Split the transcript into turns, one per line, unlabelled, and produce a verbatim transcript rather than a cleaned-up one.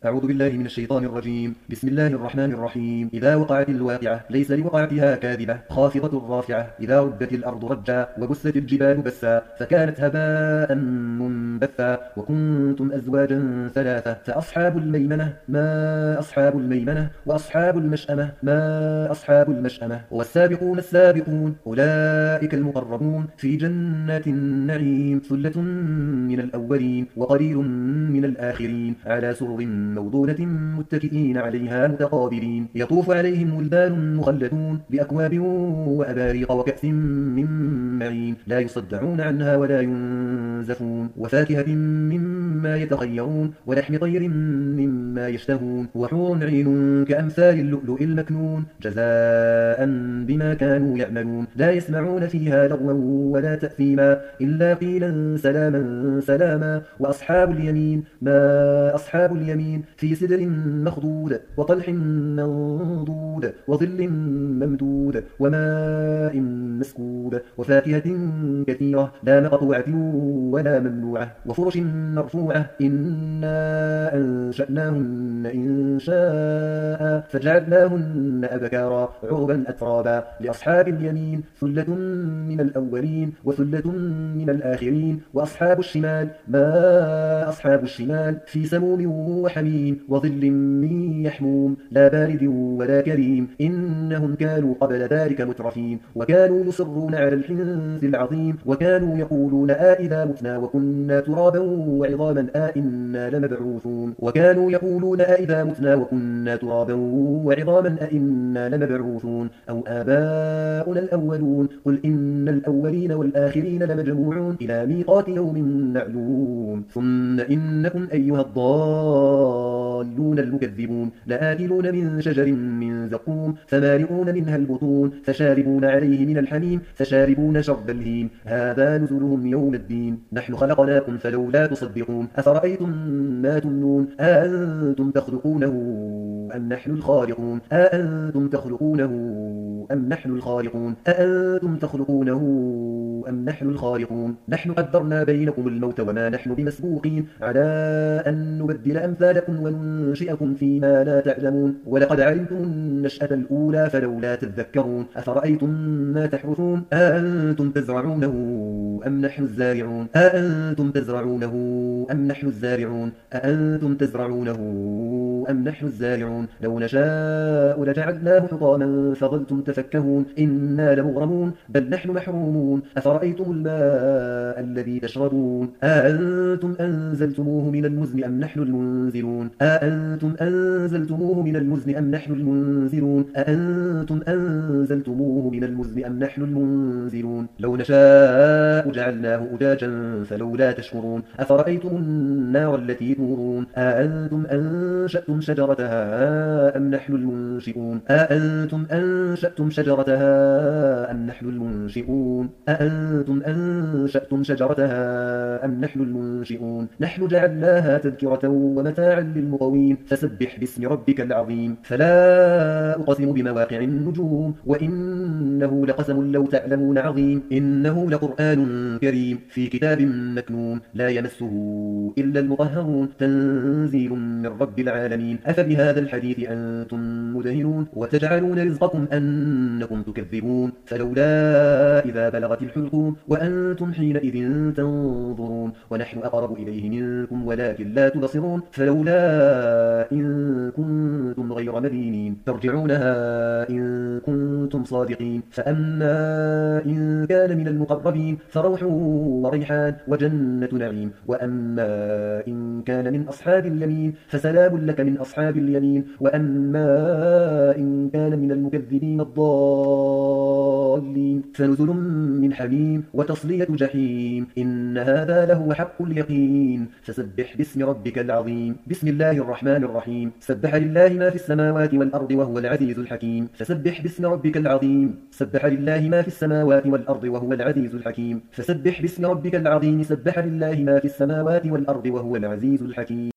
أعوذ بالله من الشيطان الرجيم. بسم الله الرحمن الرحيم. إذا وقعت الواقعة ليس لوقعتها كاذبة خافضة رافعة. إذا رجت الأرض رجا وبست الجبال بسا فكانت هباء منبثا وكنتم أزواجا ثلاثة فأصحاب الميمنة ما أصحاب الميمنة وأصحاب المشأمة ما أصحاب المشأمة والسابقون السابقون أولئك المقربون في جنات النعيم ثلة من الأولين وقليل من الآخرين على سرر موضونة متكئين عليها متقابلين يطوف عليهم ولدان مخلدون بأكواب وأباريق وكأس من معين لا يصدعون عنها ولا ينزفون وفاكهة مما يتخيرون ولحم طير مما يشتهون وحور عين كأمثال اللؤلؤ المكنون جزاء بما كانوا يعملون لا يسمعون فيها لغوا ولا تأثيما إلا قيلا سلاما سلاما وأصحاب اليمين ما أصحاب اليمين في سدر مخضود وطلح منضود وظل ممدود وماء مسكوب وفاكهة كثيرة لا مقطوعة ولا ممنوعة وفرش مرفوعة إنا أنشأناهن إن شاء فجعلناهن أبكارا عربا أترابا لأصحاب اليمين ثلة من الأولين وثلة من الآخرين وأصحاب الشمال ما أصحاب الشمال في سموم وحميم وظل من يحموم لا بارد ولا كريم إنهم كانوا قبل ذلك مترفين وكانوا يصرون على الحنث العظيم وكانوا يقولون آئذا متنا وكنا ترابا وعظاما آئنا لمبعوثون وكانوا يقولون آئذا متنا وكنا ترابا وعظاما أئنا لمبعوثون أو آباؤنا الأولون قل إن الأولين والآخرين لمجموعون إلى ميقات يوم معلوم ثم إنكم أيها الضالون المكذبون لآكلون من شجر من زقوم فمالئون منها البطون فشاربون عليه من الحميم فشاربون شرب الهيم هذا نزلهم يوم الدين نحن خلقناكم فلولا تصدقون أفرأيتم ما تمنون أأنتم تخلقونه أم نحن الخالقون أأنتم تخلقونه أم نحن الخالقون أأنتم تخلقونه أم نحن الخالقون نحن قدرنا بينكم الموت وما نحن بمسبوقين على أن نبدل أمثالكم وننشئكم فيما لا تعلمون ولقد علمتم النشأة الأولى فلولا تذكرون أفرأيتم ما تحرثون أأنتم تزرعونه أم نحن الزارعون أأنتم تزرعونه أم نحن الزارعون أأنتم تزرعونه أم نحن الزارعون لو نشاء لجعلناه حطاما فظلتم تفكهون إنا لمغرمون بل نحن محرومون أفرأيتم الماء الذي تشربون أأنتم أنزلتموه من المزن أم نحن المنزلون أأنتم أنزلتموه من المزن أم نحن المنزلون أأنتم أنزلتموه من المزن أم نحن المنزلون لو نشاء جعلناه أجاجا فلولا تشكرون أفرأيتم النار التي تورون أأنتم أنشأتم شجرتها أم نحن المنشئون أأنتم أنشأتم شجرتها أم نحن المنشئون أأنتم أنشأتم شجرتها أم نحن المنشئون نحن جعلناها تذكرة ومتاعا للمقوين فسبح باسم ربك العظيم فلا أقسم بمواقع النجوم وإنه لقسم لو تعلمون عظيم إنه لقرآن كريم في كتاب مكنون لا يمسه إلا المطهرون تنزيل من رب العالمين أفبهذا الحديث أنتم مدهنون وتجعلون رزقكم أنكم تكذبون فلولا إذا بلغت الحلقوم وأنتم حينئذ تنظرون ونحن أقرب إليه منكم ولكن لا تبصرون فلولا إن كنتم غير مدينين ترجعونها إن كنتم صادقين فأما إن كان من المقربين فروح وريحان وجنة نعيم وأما إن كان من أصحاب اليمين فسلام لك من أصحاب اليمين وأما إن كان من المكذبين الضالين فنزل من حميم وتصلية جحيم إن هذا لهو حق اليقين فسبح باسم ربك العظيم بسم الله الرحمن الرحيم سبح لله ما في السماوات والأرض وهو العزيز الحكيم فسبح باسم ربك العظيم سبح لله ما في السماوات والأرض وهو العزيز الحكيم فسبح باسم ربك العظيم سبح لله ما في السماوات والأرض وهو العزيز الحكيم